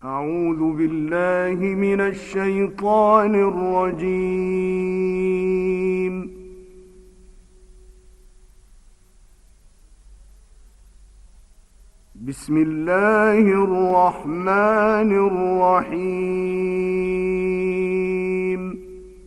أعوذ بالله من الشيطان الرجيم. بسم الله الرحمن الرحيم.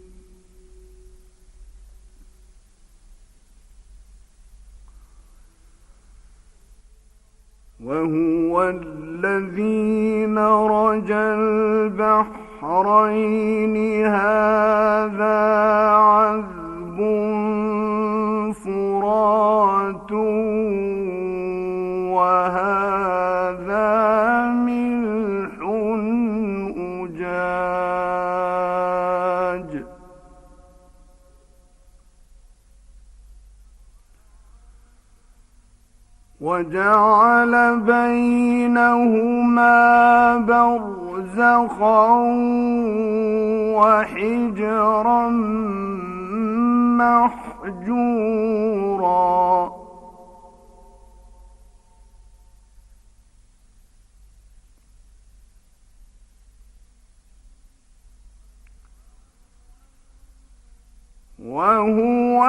وهو الذي مرج البحرين هذا عذب فرات وهذا ملح أجاج وجعل بينهما برزخا وحجرا محجورا وهو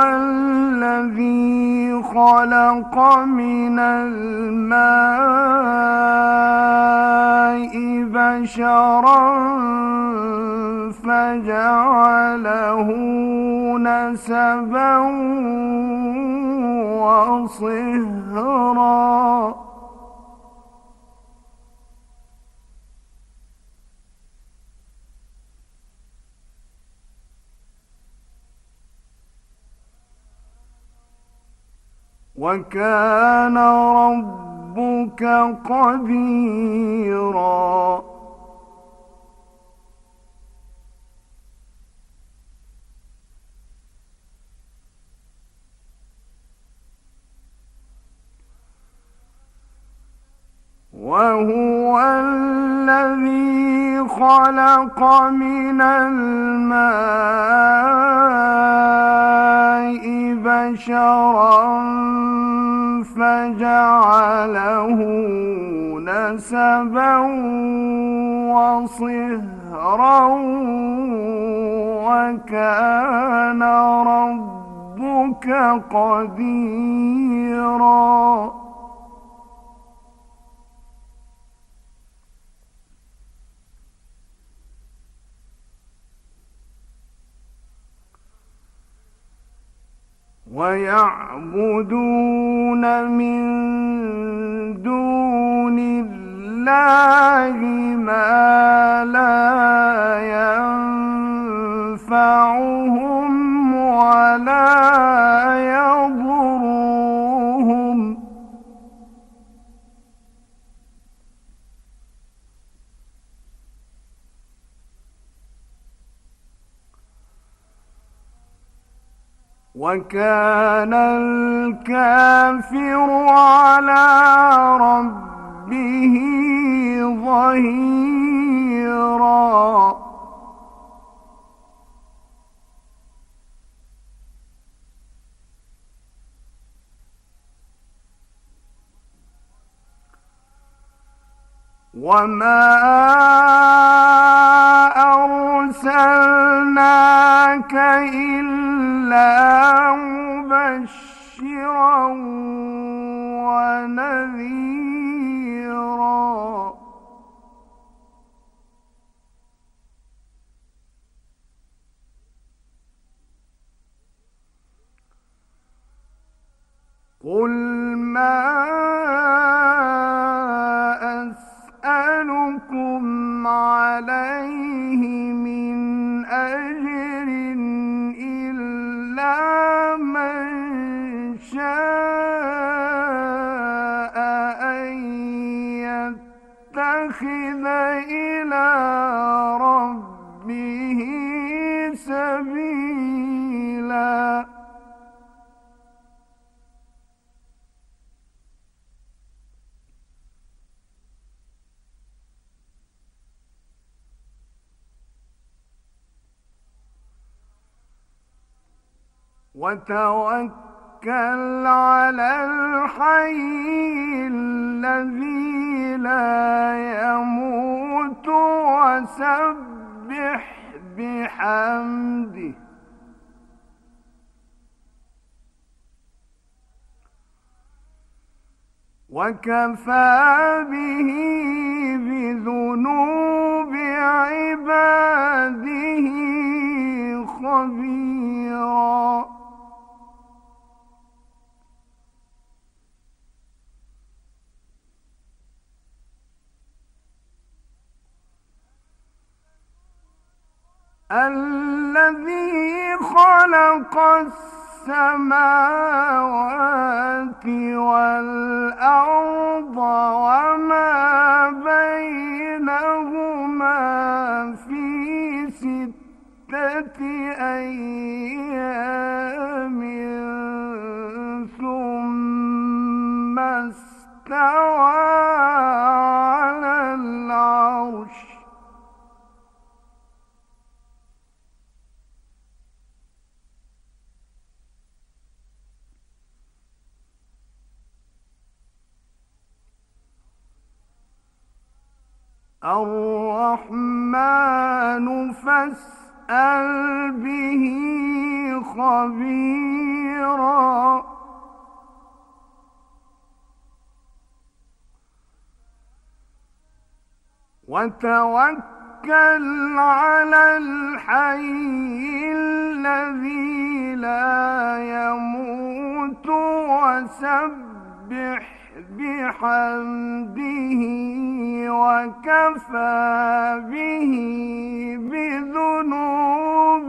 الذي خلق من الماء بشرا فجعله نسبا وصهرا وكان ربك قديرا وهو الذي خلق من الماء بشرا فجعله نسبا وصهرا وكان ربك قديرا ويعبدون من دون الله ما لا ينفعهم ولا يضرهم وكان الكافر على ربه ظهيرا وما أرسلناك إلا مبشرا ونذيرا قل ما أسألكم عليه من أجر إلا من شاء أن يتخذ إلى ربه سبيلا وتوكل على الحي الذي لا يموت وسبح بحمده وكفى به بذنوب عباده خبيرا الذي خلق السماوات والأرض وما بينهما في 6 أيام ثم استوى على العرش الرحمن فاسأل به خبيرا وتوكل على الحي الذي لا يموت وسبح بحمده وكفى به بذنوب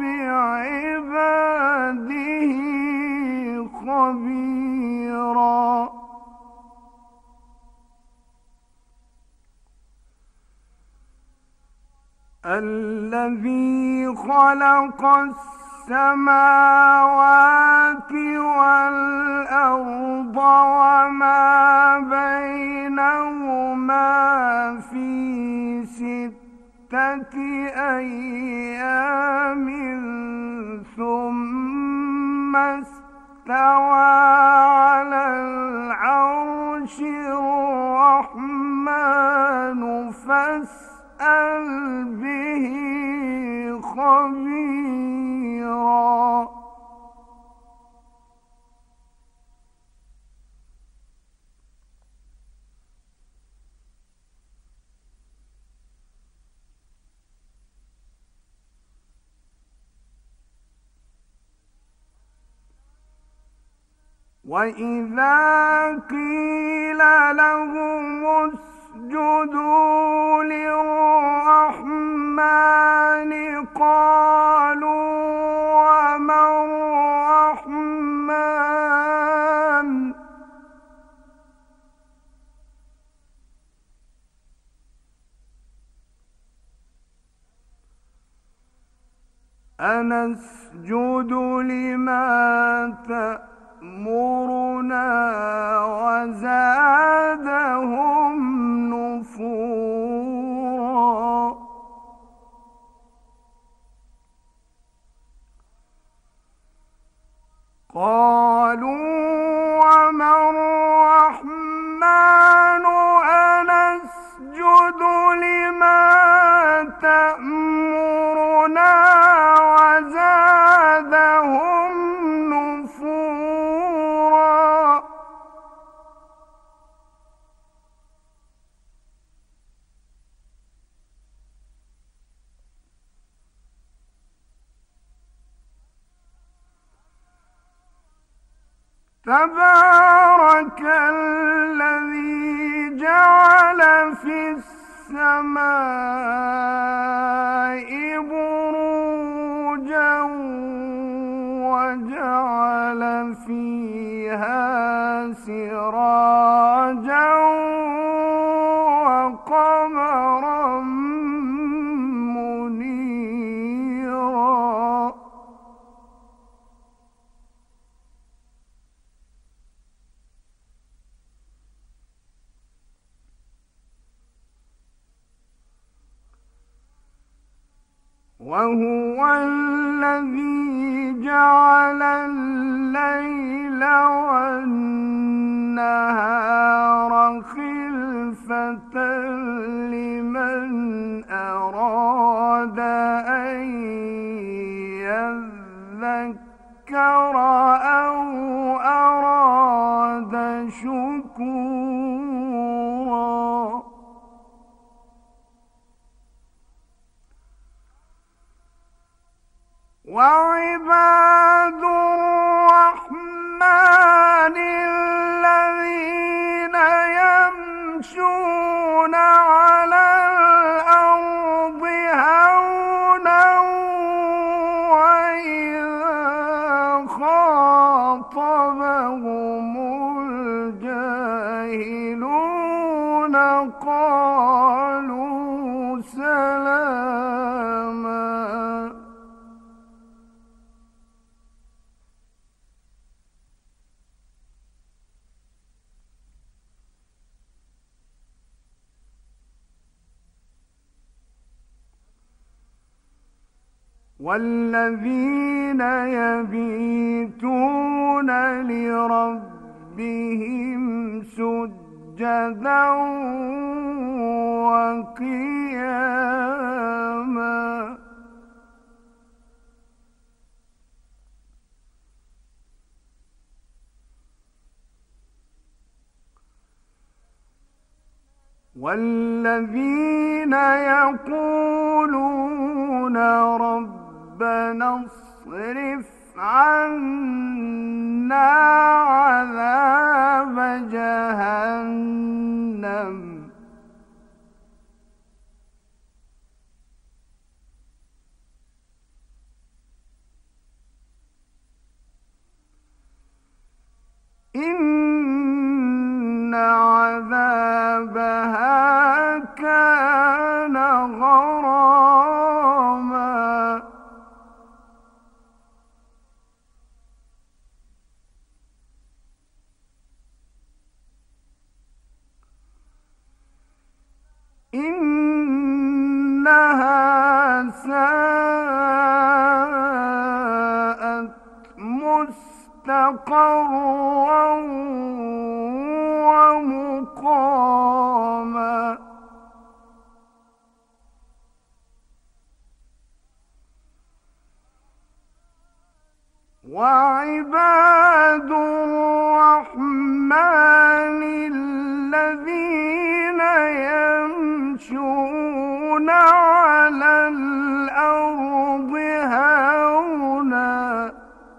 عباده خبيرا الذي خلق السماوات والأرض وما بينهما في 6 أيام ثم استوى على العرش الرحمن فاسأل به خبيرا وإذا قيل لهم اسجدوا للرحمن قالوا وما الرحمن أنسجد لما تأمرنا وزادهم نفورا قالوا وما الرحمن أنسجد لما تأمرنا وزادهم نفورا تبارك الذي جعل في السماء بروجا وجعل فيها سراجا وقمرا منيرا وهو الذي جعل الليل والنهار خلفة لمن أراد وعباد الرحمن الذين يمشون على الأرض هونا وإذا خاطبهم الجاهلون قالوا سلاما. والذين يبيتون لربهم سجدا وقياما. والذين يقولون ربنا اصرف عنا عذاب جهنم إن عذابها كان غراما. إنها ساءت مستقرا ومقاما. وعباد الرحمن الذين يمشون على الأرض هونا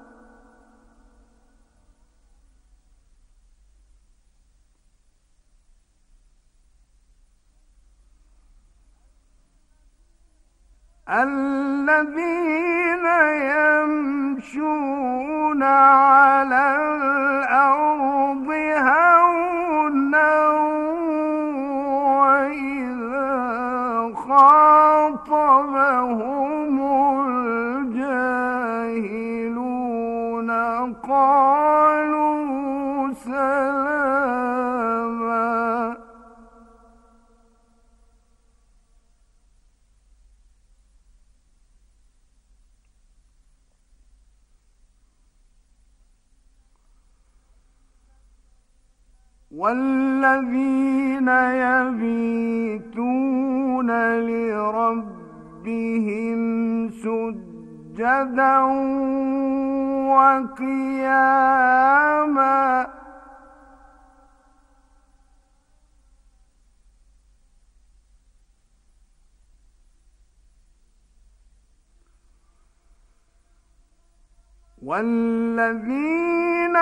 الذين يمشون على الأرض هونا وإذا خاطبهم الجاهلون قالوا سلاما. والذين يبيتون لربهم سجدا وقياما. والذين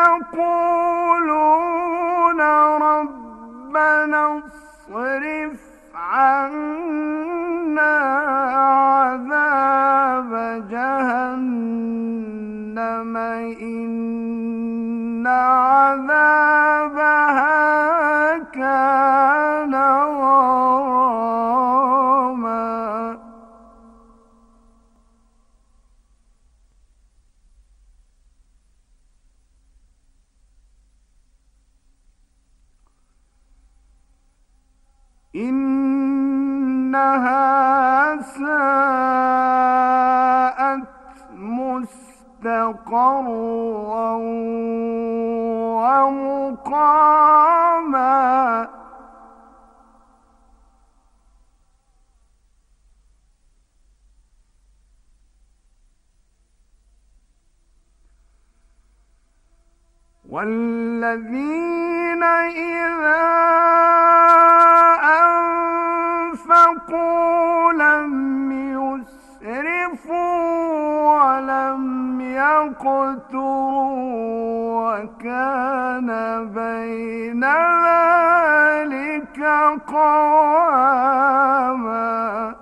يقولون ربنا اصرف عنا عذاب جهنم إن عذابها كان غراما. إنها ساءت مستقرا ومقاما. والذين إذا أنفقوا لم يسرفوا يقتروا وكان بين ذلك قواما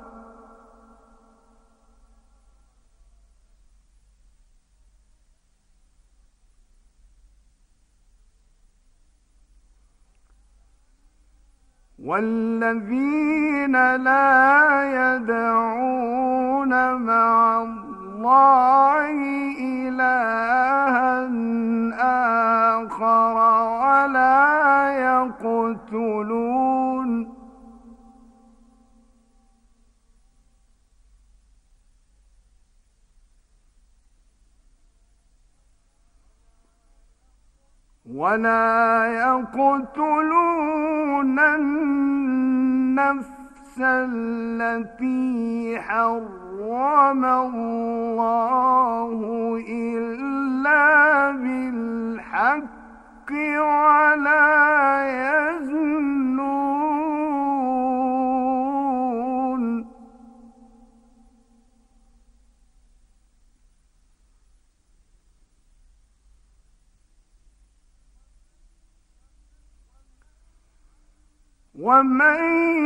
والذين لا يدعون مع الله إلها آخر ولا يقتلون النفس التي حرم الله إلا بالحق ولا يزنون ومن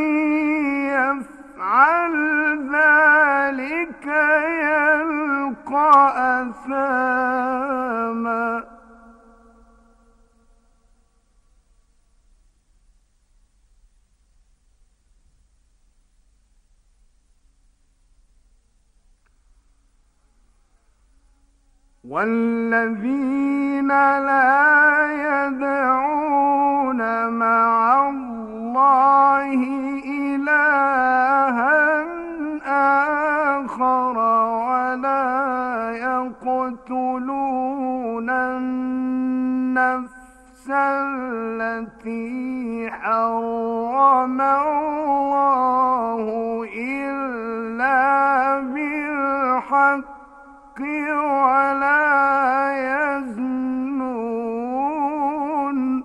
يفعل ذلك يلقى أثاما والذين لا يدعون مع الله إلها آخر ولا يقتلون النفس التي حرم الله إلا بالحق ولا يزنون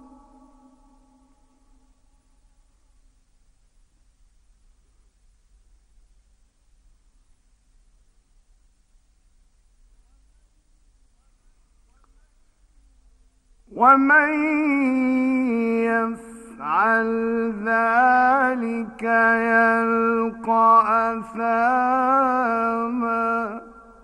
ومن يفعل ذلك يلقى أثاما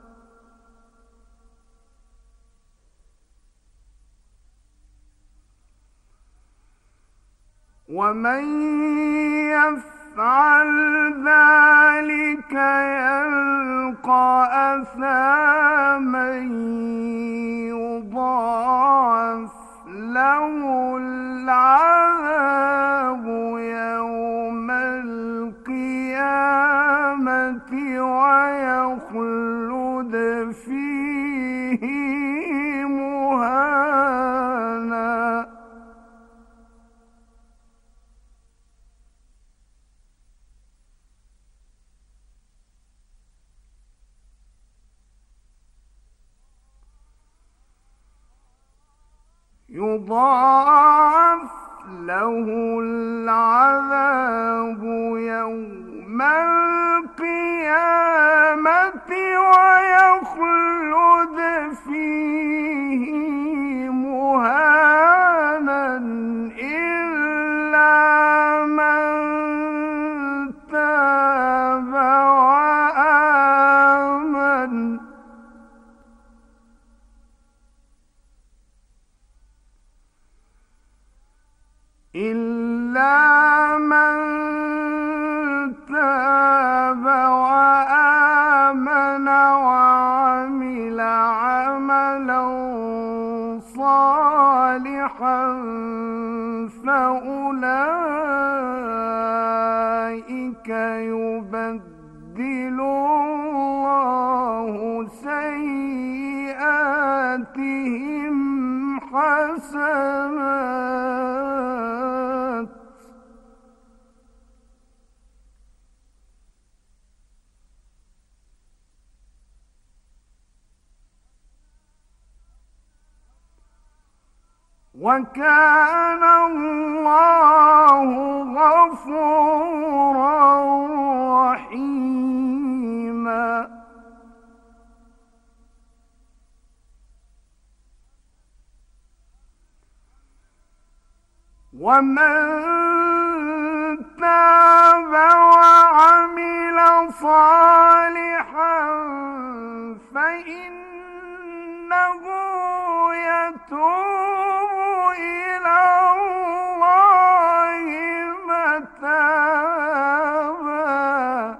ومن يفعل ذلك يلقى أثاما يضاعف له العذاب يوم القيامة ويخلد فيه مهانا يضاعف له العذاب يوم القيامة ويخلد فيه مهانا إلا من تاب وآمن إلا من تاب وآمن وعمل عملا صالحا فأولئك يبدل الله سيئاتهم حسنات وكان الله غفورا رحيما ومن تاب وعمل صالحا فإنه يتوب إلى الله متابا.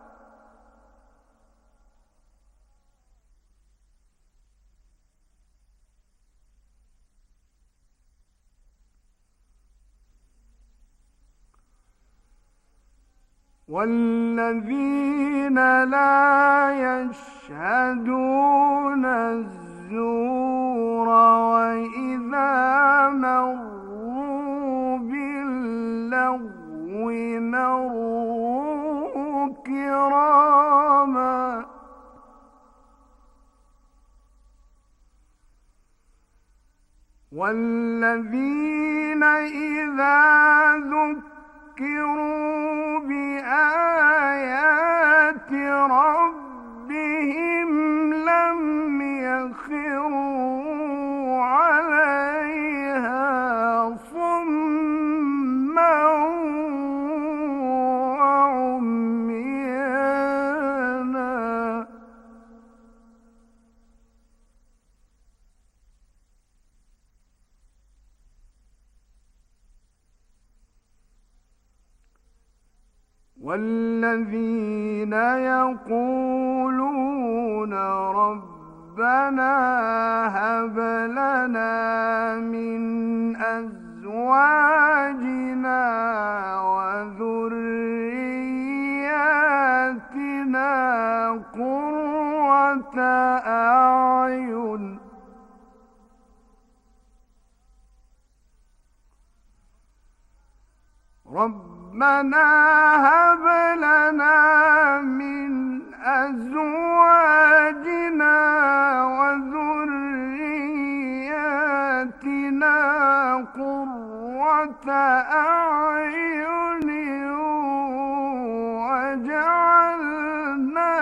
والذين لا يشهدون الزور وإذا مروا باللغو مروا كراما. والذين إذا ذكروا بآيات ربهم لم يخروا عليها صما وعميانا. والذين يقولون ربنا هب لنا من أزواجنا وذرياتنا قرة أعين ربنا هب لنا من أزواجنا وذرياتنا قرة أعين واجعلنا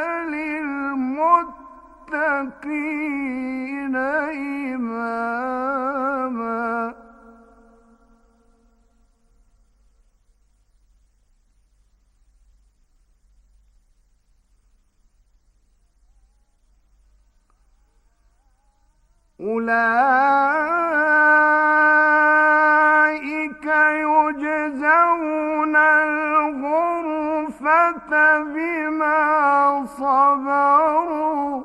للمتقين إماما. أولئك يجزون الغرفة بما صبروا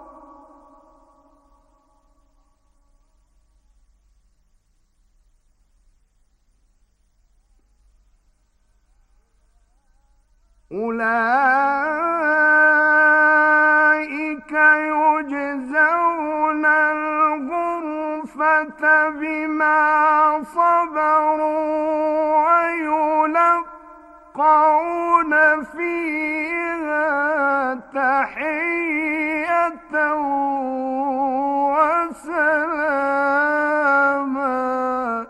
أولئك يجزون الغرفة بما صبروا ويلقون فيها تحية وسلاما.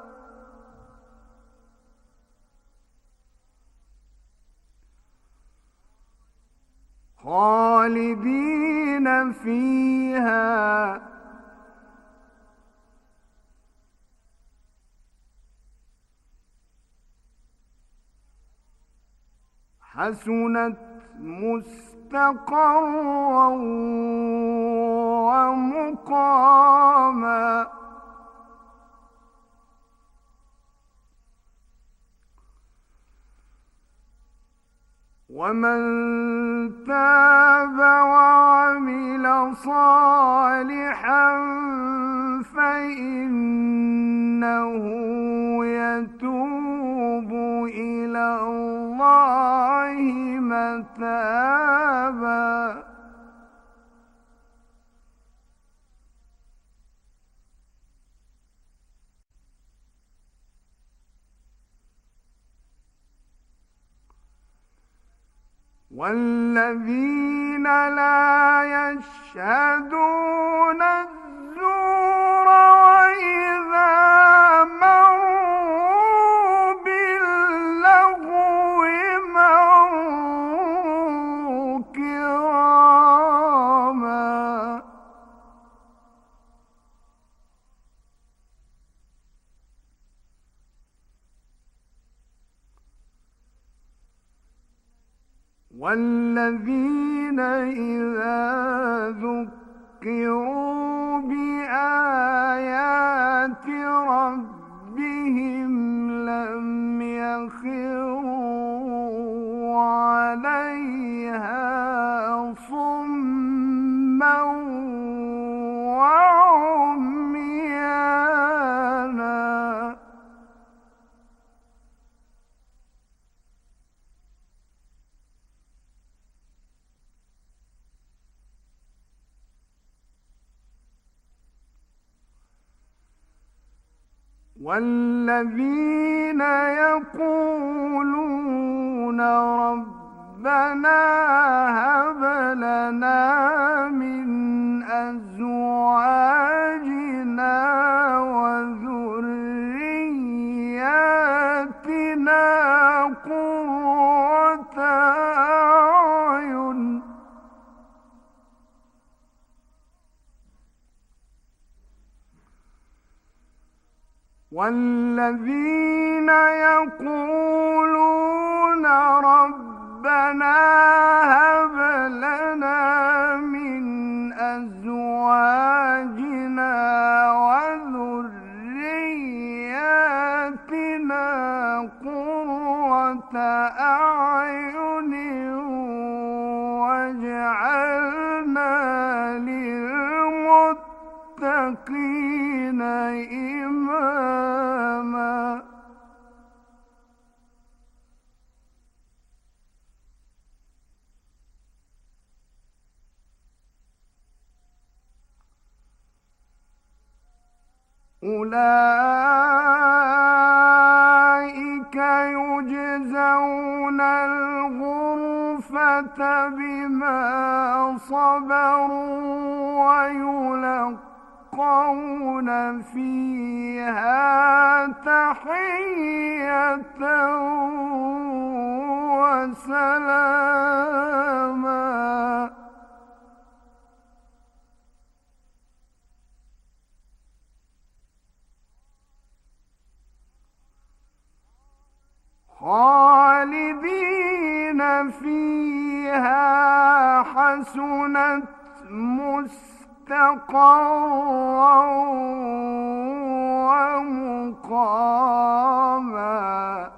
خالدين فيها حسنت مستقرا ومقاما. ومن تاب وعمل صالحا فإنه يتوب إلى الله متابا. والذين لا يشهدون الزور وإذا مروا باللغو مروا كراما. والذين إذا ذكروا بآيات ربهم لم يخروا عليها صما وعميانا. والذين يقولون ربنا هب لنا من أزواجنا وذرياتنا قرة أعين والذين يقولون ربنا هب لنا من أزواجنا وذرياتنا قرة أعين واجعلنا للمتقين إماما. أولئك يجزون الغرفة بما صبروا ويلقون فيها تحية وسلاما. خالدين فيها حسنت مستقرا ومقاما.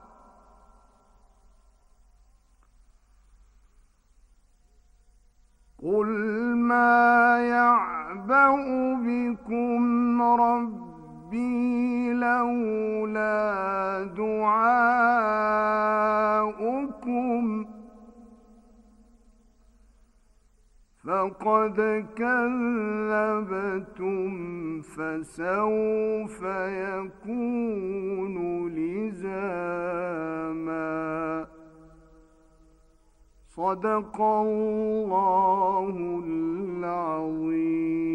قل ما يعبأ بكم ربي لولا دعاؤكم فقد كذبتم فسوف يكون لزاما. صدق الله العظيم.